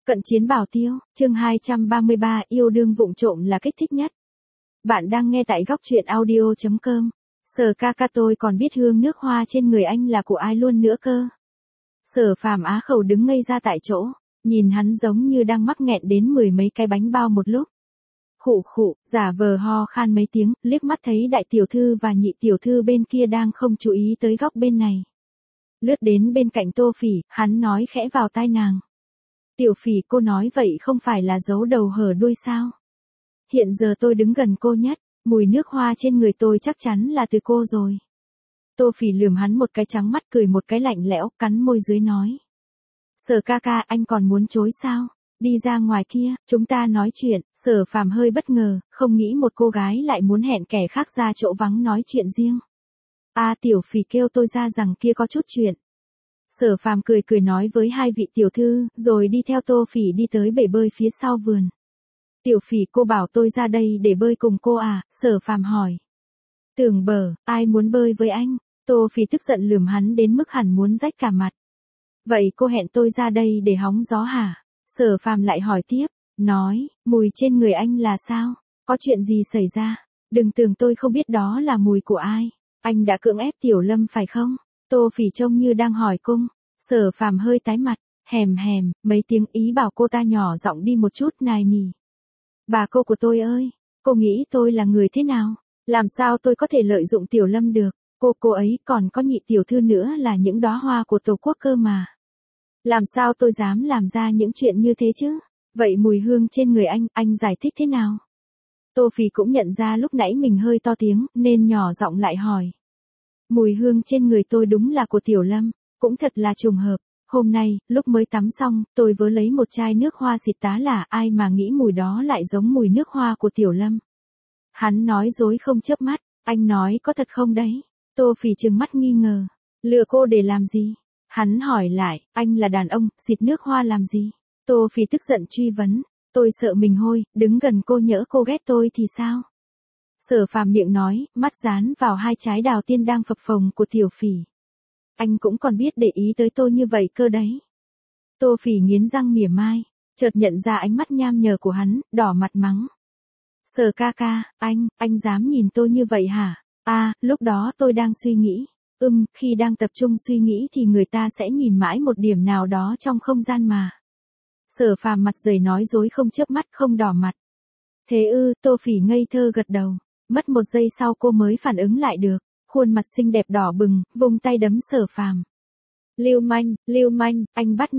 Cận chiến bảo tiêu, chương 233 yêu đương vụng trộm là kích thích nhất. Bạn đang nghe tại góc truyện audio.com. Sở ca ca tôi còn biết hương nước hoa trên người anh là của ai luôn nữa cơ. Sở Phàm á khẩu đứng ngây ra tại chỗ, nhìn hắn giống như đang mắc nghẹn đến mười mấy cái bánh bao một lúc. Khụ khụ, giả vờ ho khan mấy tiếng, liếc mắt thấy đại tiểu thư và nhị tiểu thư bên kia đang không chú ý tới góc bên này. Lướt đến bên cạnh Tô Phỉ, hắn nói khẽ vào tai nàng. Tiểu Phỉ, cô nói vậy không phải là giấu đầu hở đuôi sao? Hiện giờ tôi đứng gần cô nhất, mùi nước hoa trên người tôi chắc chắn là từ cô rồi. Tô Phỉ lườm hắn một cái trắng mắt, cười một cái lạnh lẽo, cắn môi dưới nói. Sở ca ca, anh còn muốn chối sao? Đi ra ngoài kia, chúng ta nói chuyện. Sở Phàm hơi bất ngờ, không nghĩ một cô gái lại muốn hẹn kẻ khác ra chỗ vắng nói chuyện riêng. Tiểu Phỉ kêu tôi ra rằng kia có chút chuyện. Sở Phàm cười cười nói với hai vị tiểu thư, rồi đi theo Tô Phỉ đi tới bể bơi phía sau vườn. Tiểu Phỉ, cô bảo tôi ra đây để bơi cùng cô à? Sở Phàm hỏi. Tưởng bở, ai muốn bơi với anh? Tô Phỉ tức giận lườm hắn đến mức hẳn muốn rách cả mặt. Vậy cô hẹn tôi ra đây để hóng gió hả? Sở Phàm lại hỏi tiếp, nói, mùi trên người anh là sao? Có chuyện gì xảy ra? Đừng tưởng tôi không biết đó là mùi của ai. Anh đã cưỡng ép Tiểu Lâm phải không? Tô Phỉ trông như đang hỏi cung. Sở Phàm hơi tái mặt, hèm mấy tiếng, ý bảo cô ta nhỏ giọng đi một chút nài nỉ. Bà cô của tôi ơi, cô nghĩ tôi là người thế nào? Làm sao tôi có thể lợi dụng Tiểu Lâm được? Cô ấy còn có nhị tiểu thư nữa là những đóa hoa của Tổ quốc cơ mà. Làm sao tôi dám làm ra những chuyện như thế chứ? Vậy mùi hương trên người anh giải thích thế nào? Tô Phỉ cũng nhận ra lúc nãy mình hơi to tiếng, nên nhỏ giọng lại hỏi. Mùi hương trên người tôi đúng là của Tiểu Lâm, cũng thật là trùng hợp. Hôm nay, lúc mới tắm xong, tôi vớ lấy một chai nước hoa xịt tá là ai mà nghĩ mùi đó lại giống mùi nước hoa của Tiểu Lâm. Hắn nói dối không chớp mắt, anh nói có thật không đấy? Tô Phỉ trừng mắt nghi ngờ. Lừa cô để làm gì? Hắn hỏi lại, anh là đàn ông, xịt nước hoa làm gì? Tô Phỉ tức giận truy vấn, tôi sợ mình hôi, đứng gần cô nhỡ cô ghét tôi thì sao? Sở Phàm miệng nói, mắt dán vào hai trái đào tiên đang phập phồng của Tiểu Phỉ. Anh cũng còn biết để ý tới tôi như vậy cơ đấy. Tô Phỉ nghiến răng mỉa mai, chợt nhận ra ánh mắt nham nhở của hắn, đỏ mặt mắng. Sở ca ca, anh dám nhìn tôi như vậy hả? Lúc đó tôi đang suy nghĩ. Khi đang tập trung suy nghĩ thì người ta sẽ nhìn mãi một điểm nào đó trong không gian mà. Sở Phàm mặt dày nói dối không chớp mắt, không đỏ mặt. Thế ư? Tô Phỉ ngây thơ gật đầu. Mất một giây sau cô mới phản ứng lại được, khuôn mặt xinh đẹp đỏ bừng, vung tay đấm Sở Phàm. Lưu manh, anh bắt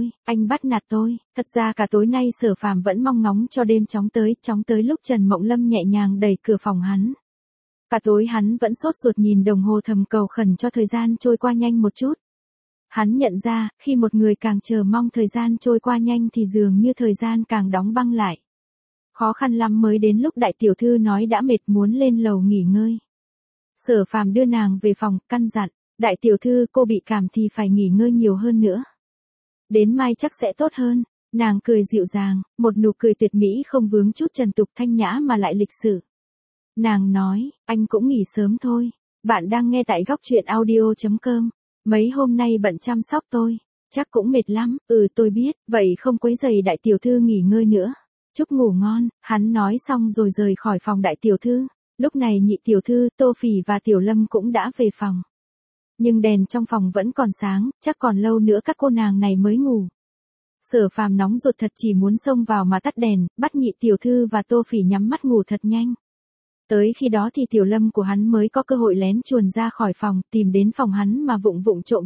nạt tôi. Thật ra cả tối nay Sở Phàm vẫn mong ngóng cho đêm chóng tới lúc Trần Mộng Lâm nhẹ nhàng đẩy cửa phòng hắn. Cả tối hắn vẫn sốt ruột nhìn đồng hồ, thầm cầu khẩn cho thời gian trôi qua nhanh một chút. Hắn nhận ra, khi một người càng chờ mong thời gian trôi qua nhanh thì dường như thời gian càng đóng băng lại. Khó khăn lắm mới đến lúc đại tiểu thư nói đã mệt muốn lên lầu nghỉ ngơi. Sở Phàm đưa nàng về phòng, căn dặn, đại tiểu thư, cô bị cảm thì phải nghỉ ngơi nhiều hơn nữa. Đến mai chắc sẽ tốt hơn. Nàng cười dịu dàng, một nụ cười tuyệt mỹ không vướng chút trần tục, thanh nhã mà lại lịch sự. Nàng nói, anh cũng nghỉ sớm thôi. Bạn đang nghe tại góc truyện audio.com. Mấy hôm nay bận chăm sóc tôi, chắc cũng mệt lắm. Tôi biết, vậy không quấy rầy đại tiểu thư nghỉ ngơi nữa. Chúc ngủ ngon. Hắn nói xong rồi rời khỏi phòng đại tiểu thư. Lúc này nhị tiểu thư, Tô Phỉ và Tiểu Lâm cũng đã về phòng. Nhưng đèn trong phòng vẫn còn sáng, chắc còn lâu nữa các cô nàng này mới ngủ. Sở Phàm nóng ruột thật, chỉ muốn xông vào mà tắt đèn, bắt nhị tiểu thư và Tô Phỉ nhắm mắt ngủ thật nhanh. Tới khi đó thì Tiểu Lâm của hắn mới có cơ hội lén chuồn ra khỏi phòng, tìm đến phòng hắn mà vụng trộm.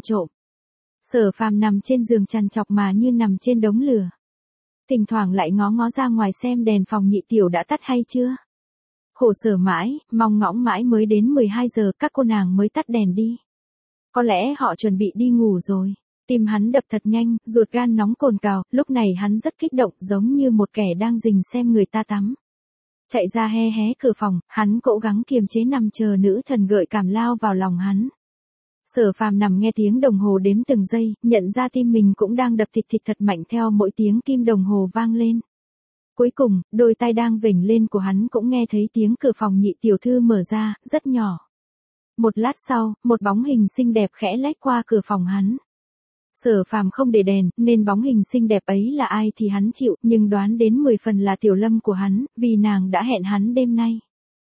Sở Phàm nằm trên giường trằn trọc mà như nằm trên đống lửa. Thỉnh thoảng lại ngó ra ngoài xem đèn phòng nhị tiểu đã tắt hay chưa. Khổ sở mãi, mong ngóng mãi mới đến 12 giờ các cô nàng mới tắt đèn đi. Có lẽ họ chuẩn bị đi ngủ rồi. Tim hắn đập thật nhanh, ruột gan nóng cồn cào, lúc này hắn rất kích động, giống như một kẻ đang rình xem người ta tắm. Chạy ra hé cửa phòng, hắn cố gắng kiềm chế nằm chờ nữ thần gợi cảm lao vào lòng hắn. Sở Phàm nằm nghe tiếng đồng hồ đếm từng giây, nhận ra tim mình cũng đang đập thịt thật mạnh theo mỗi tiếng kim đồng hồ vang lên. Cuối cùng, đôi tay đang vểnh lên của hắn cũng nghe thấy tiếng cửa phòng nhị tiểu thư mở ra, rất nhỏ. Một lát sau, một bóng hình xinh đẹp khẽ lách qua cửa phòng hắn. Sở Phàm không để đèn, nên bóng hình xinh đẹp ấy là ai thì hắn chịu, nhưng đoán đến 10 phần là Tiểu Lâm của hắn, vì nàng đã hẹn hắn đêm nay.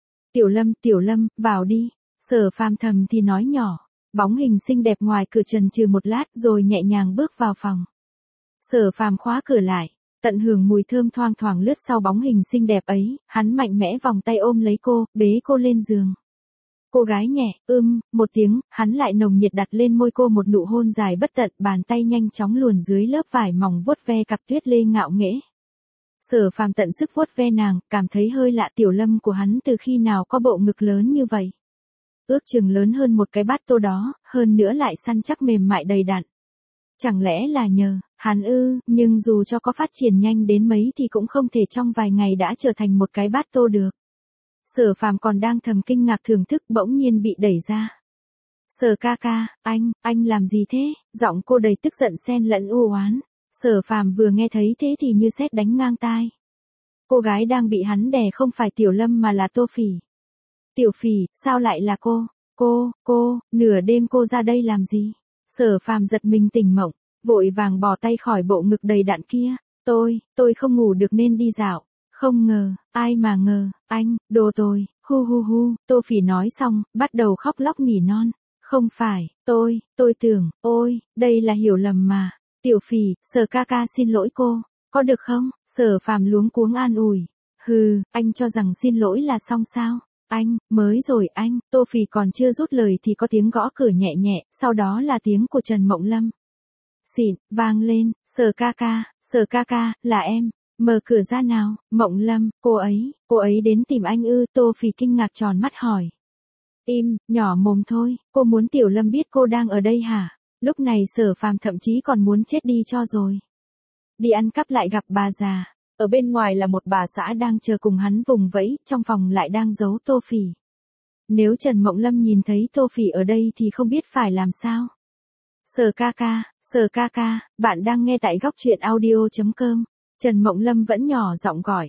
Tiểu Lâm, vào đi. Sở Phàm thầm thì nói nhỏ. Bóng hình xinh đẹp ngoài cửa chần chừ một lát rồi nhẹ nhàng bước vào phòng. Sở Phàm khóa cửa lại, tận hưởng mùi thơm thoang thoảng lướt sau bóng hình xinh đẹp ấy, hắn mạnh mẽ vòng tay ôm lấy cô, bế cô lên giường. Cô gái nhẹ, một tiếng, hắn lại nồng nhiệt đặt lên môi cô một nụ hôn dài bất tận, bàn tay nhanh chóng luồn dưới lớp vải mỏng vuốt ve cặp tuyết lê ngạo nghễ. Sở Phàm tận sức vuốt ve nàng, cảm thấy hơi lạ, Tiểu Lâm của hắn từ khi nào có bộ ngực lớn như vậy. Ước chừng lớn hơn một cái bát tô đó, hơn nữa lại săn chắc mềm mại đầy đặn. Chẳng lẽ là nhờ, hắn nhưng dù cho có phát triển nhanh đến mấy thì cũng không thể trong vài ngày đã trở thành một cái bát tô được. Sở Phàm còn đang thầm kinh ngạc thưởng thức bỗng nhiên bị đẩy ra. Sở ca ca, anh làm gì thế? Giọng cô đầy tức giận xen lẫn u oán. Sở Phàm vừa nghe thấy thế thì như sét đánh ngang tai. Cô gái đang bị hắn đè không phải Tiểu Lâm mà là Tô Phỉ. Tiểu Phỉ, sao lại là cô? Cô, nửa đêm cô ra đây làm gì? Sở Phàm giật mình tỉnh mộng, vội vàng bỏ tay khỏi bộ ngực đầy đặn kia. Tôi không ngủ được nên đi dạo. Không ngờ, ai mà ngờ, anh, đồ tồi, hu. Tô Phỉ nói xong, bắt đầu khóc lóc nỉ non. Không phải, tôi tưởng, đây là hiểu lầm mà. Tiểu Phỉ, Sở ca ca xin lỗi cô, có được không? Sở Phàm luống cuống an ủi. Anh cho rằng xin lỗi là xong sao? Mới rồi anh, Tô Phỉ còn chưa rút lời thì có tiếng gõ cửa nhẹ nhẹ, sau đó là tiếng của Trần Mộng Lâm. Xịn, vang lên, Sở ca ca, là em, mở cửa ra nào, Mộng Lâm, cô ấy đến tìm anh ư? Tô Phỉ kinh ngạc tròn mắt hỏi. Im, nhỏ mồm thôi, cô muốn Tiểu Lâm biết cô đang ở đây hả? Lúc này Sở Phàm thậm chí còn muốn chết đi cho rồi. Đi ăn cắp lại gặp bà già. Ở bên ngoài là một bà xã đang chờ cùng hắn vùng vẫy, trong phòng lại đang giấu Tô Phỉ. Nếu Trần Mộng Lâm nhìn thấy Tô Phỉ ở đây thì không biết phải làm sao. Sở ca ca, bạn đang nghe tại góc truyện audio.com. Trần Mộng Lâm vẫn nhỏ giọng gọi.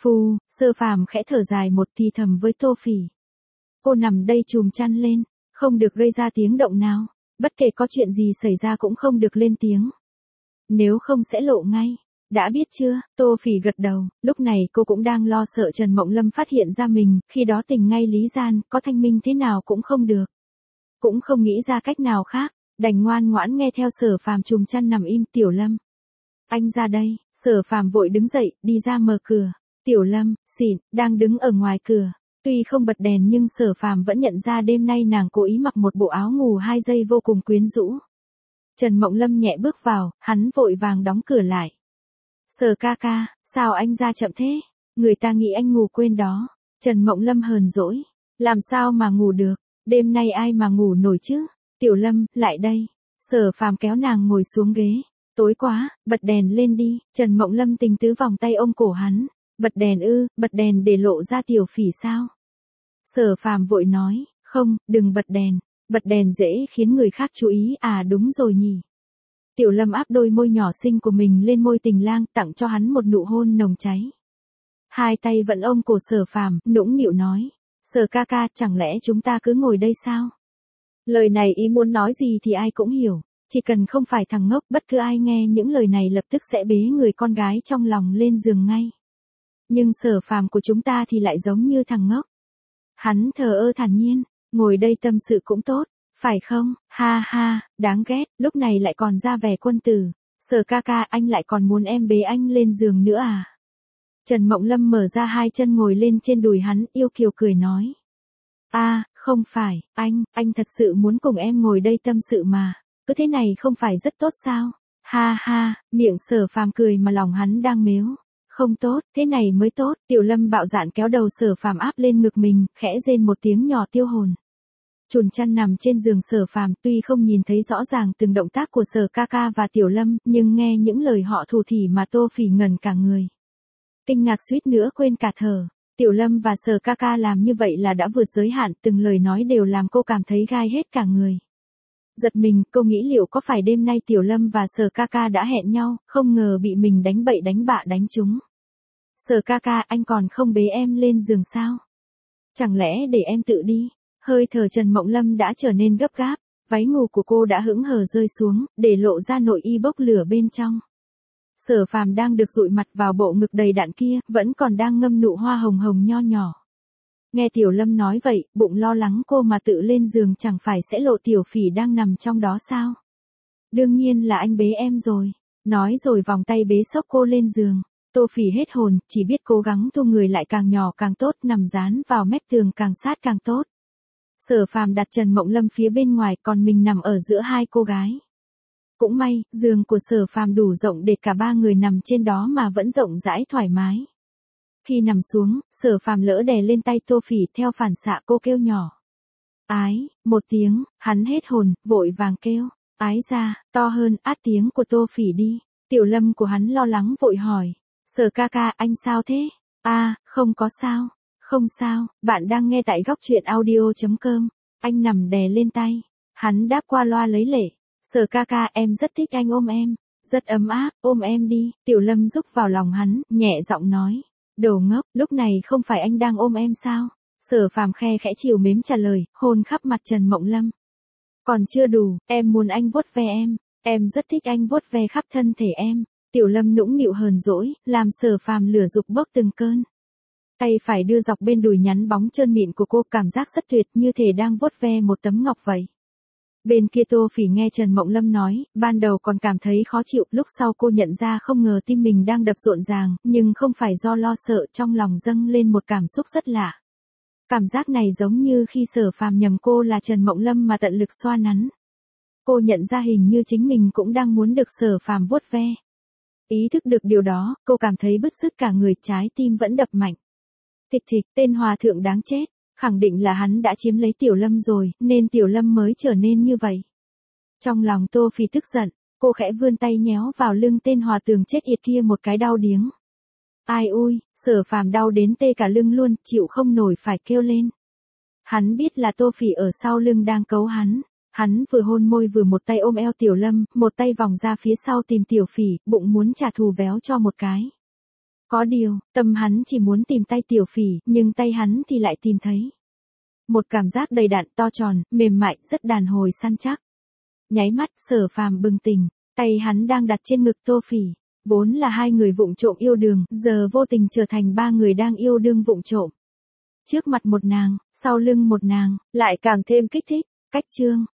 Sở Phàm khẽ thở dài một thì thầm với Tô Phỉ. Cô nằm đây chùm chăn lên, không được gây ra tiếng động nào, bất kể có chuyện gì xảy ra cũng không được lên tiếng. Nếu không sẽ lộ ngay. Đã biết chưa? Tô Phỉ gật đầu, lúc này cô cũng đang lo sợ Trần Mộng Lâm phát hiện ra mình, khi đó tình ngay lý gian, có thanh minh thế nào cũng không được. Cũng không nghĩ ra cách nào khác, đành ngoan ngoãn nghe theo Sở Phàm chùm chăn nằm im. Tiểu Lâm, anh ra đây. Sở Phàm vội đứng dậy, đi ra mở cửa. Tiểu Lâm, xịn, đang đứng ở ngoài cửa. Tuy không bật đèn nhưng Sở Phàm vẫn nhận ra đêm nay nàng cố ý mặc một bộ áo ngủ 2 giây vô cùng quyến rũ. Trần Mộng Lâm nhẹ bước vào, hắn vội vàng đóng cửa lại. Sở ca ca, sao anh ra chậm thế? Người ta nghĩ anh ngủ quên đó. Trần Mộng Lâm hờn dỗi. Làm sao mà ngủ được? Đêm nay ai mà ngủ nổi chứ? Tiểu Lâm, lại đây. Sở Phàm kéo nàng ngồi xuống ghế. Tối quá, bật đèn lên đi. Trần Mộng Lâm tình tứ vòng tay ôm cổ hắn. Bật đèn để lộ ra Tiểu Phỉ sao? Sở Phàm vội nói, không, đừng bật đèn. Bật đèn dễ khiến người khác chú ý, đúng rồi nhỉ. Tiểu Lâm áp đôi môi nhỏ xinh của mình lên môi Tình Lang, tặng cho hắn một nụ hôn nồng cháy. Hai tay vẫn ôm cổ Sở Phàm, nũng nịu nói. Sở ca ca, chẳng lẽ chúng ta cứ ngồi đây sao? Lời này ý muốn nói gì thì ai cũng hiểu. Chỉ cần không phải thằng ngốc, bất cứ ai nghe những lời này lập tức sẽ bế người con gái trong lòng lên giường ngay. Nhưng Sở Phàm của chúng ta thì lại giống như thằng ngốc. Hắn thờ ơ thản nhiên, ngồi đây tâm sự cũng tốt, phải không? Ha, đáng ghét, lúc này lại còn ra vẻ quân tử. Sở ca ca, anh lại còn muốn em bế anh lên giường nữa à? Trần Mộng Lâm mở ra hai chân ngồi lên trên đùi hắn, yêu kiều cười nói. Không phải, anh thật sự muốn cùng em ngồi đây tâm sự mà. Cứ thế này không phải rất tốt sao? Ha, miệng Sở Phàm cười mà lòng hắn đang mếu. Không tốt, thế này mới tốt. Tiểu Lâm bạo dạn kéo đầu Sở Phàm áp lên ngực mình, khẽ rên một tiếng nhỏ tiêu hồn. Chùn chăn nằm trên giường Sở Phàm, tuy không nhìn thấy rõ ràng từng động tác của Sở ca ca và Tiểu Lâm, nhưng nghe những lời họ thủ thỉ mà Tô Phỉ ngẩn cả người. Kinh ngạc suýt nữa quên cả thở. Tiểu Lâm và Sở ca ca làm như vậy là đã vượt giới hạn, từng lời nói đều làm cô cảm thấy gai hết cả người. Giật mình, cô nghĩ liệu có phải đêm nay Tiểu Lâm và Sở ca ca đã hẹn nhau, không ngờ bị mình đánh bậy đánh bạ đánh trúng. Sở ca ca, anh còn không bế em lên giường sao? Chẳng lẽ để em tự đi? Hơi thở Trần Mộng Lâm đã trở nên gấp gáp, Váy ngủ của cô đã hững hờ rơi xuống, để lộ ra nội y bốc lửa bên trong. Sở Phàm đang được dụi mặt vào bộ ngực đầy đặn kia, vẫn còn đang ngâm nụ hoa hồng hồng nho nhỏ. Nghe Tiểu Lâm nói vậy, bụng lo lắng cô mà tự lên giường chẳng phải sẽ lộ Tiểu Phỉ đang nằm trong đó sao? Đương nhiên là anh bế em rồi. Nói rồi vòng tay bế xốc cô lên giường. Tô Phỉ hết hồn, chỉ biết cố gắng thu người lại càng nhỏ càng tốt, nằm dán vào mép tường càng sát càng tốt. Sở Phàm đặt Trần Mộng Lâm phía bên ngoài, còn mình nằm ở giữa hai cô gái. Cũng may, giường của Sở Phàm đủ rộng để cả ba người nằm trên đó mà vẫn rộng rãi thoải mái. Khi nằm xuống, Sở Phàm lỡ đè lên tay Tô Phỉ, theo phản xạ cô kêu nhỏ. Ái, một tiếng, hắn hết hồn, vội vàng kêu. Ái ra, to hơn, át tiếng của Tô Phỉ đi. Tiểu Lâm của hắn lo lắng vội hỏi. Sở ca ca, anh sao thế? Không có sao. Không sao, bạn đang nghe tại góc truyện audio.com. Anh nằm đè lên tay. Hắn đáp qua loa lấy lệ. Sở ca ca, em rất thích anh ôm em. Rất ấm áp, ôm em đi. Tiểu Lâm rúc vào lòng hắn, nhẹ giọng nói. Đồ ngốc, lúc này không phải anh đang ôm em sao? Sở Phàm khe khẽ chiều mến trả lời, hôn khắp mặt Trần Mộng Lâm. Còn chưa đủ, em muốn anh vuốt ve em rất thích anh vuốt ve khắp thân thể em. Tiểu Lâm nũng nịu hờn dỗi, làm Sở Phàm lửa dục bốc từng cơn. Tay phải đưa dọc bên đùi nhắn bóng trơn mịn của cô, cảm giác rất tuyệt, như thể đang vuốt ve một tấm ngọc vậy. Bên kia Tô Phỉ nghe Trần Mộng Lâm nói, ban đầu còn cảm thấy khó chịu, lúc sau cô nhận ra không ngờ tim mình đang đập rộn ràng, nhưng không phải do lo sợ, trong lòng dâng lên một cảm xúc rất lạ. Cảm giác này giống như khi Sở Phàm nhầm cô là Trần Mộng Lâm mà tận lực xoa nắn. Cô nhận ra hình như chính mình cũng đang muốn được Sở Phàm vuốt ve. Ý thức được điều đó, cô cảm thấy bứt rứt cả người, trái tim vẫn đập mạnh. Thịch thịch, tên hòa thượng đáng chết, khẳng định là hắn đã chiếm lấy Tiểu Lâm rồi, nên Tiểu Lâm mới trở nên như vậy. Trong lòng Tô Phỉ tức giận, cô khẽ vươn tay nhéo vào lưng tên hòa thượng chết yệt kia một cái đau điếng. Ai ui, Sở Phàm đau đến tê cả lưng luôn, chịu không nổi phải kêu lên. Hắn biết là Tô Phỉ ở sau lưng đang cấu hắn. Hắn vừa hôn môi vừa một tay ôm eo Tiểu Lâm, một tay vòng ra phía sau tìm Tiểu Phỉ, bụng muốn trả thù véo cho một cái. Có điều, tâm hắn chỉ muốn tìm tay Tiểu Phỉ, nhưng tay hắn thì lại tìm thấy một cảm giác đầy đặn, to tròn, mềm mại, rất đàn hồi săn chắc. Nháy mắt, Sở Phàm bừng tỉnh, tay hắn đang đặt trên ngực Tô Phỉ. Vốn là hai người vụng trộm yêu đương, giờ vô tình trở thành ba người đang yêu đương vụng trộm. Trước mặt một nàng, sau lưng một nàng, lại càng thêm kích thích. Cách chương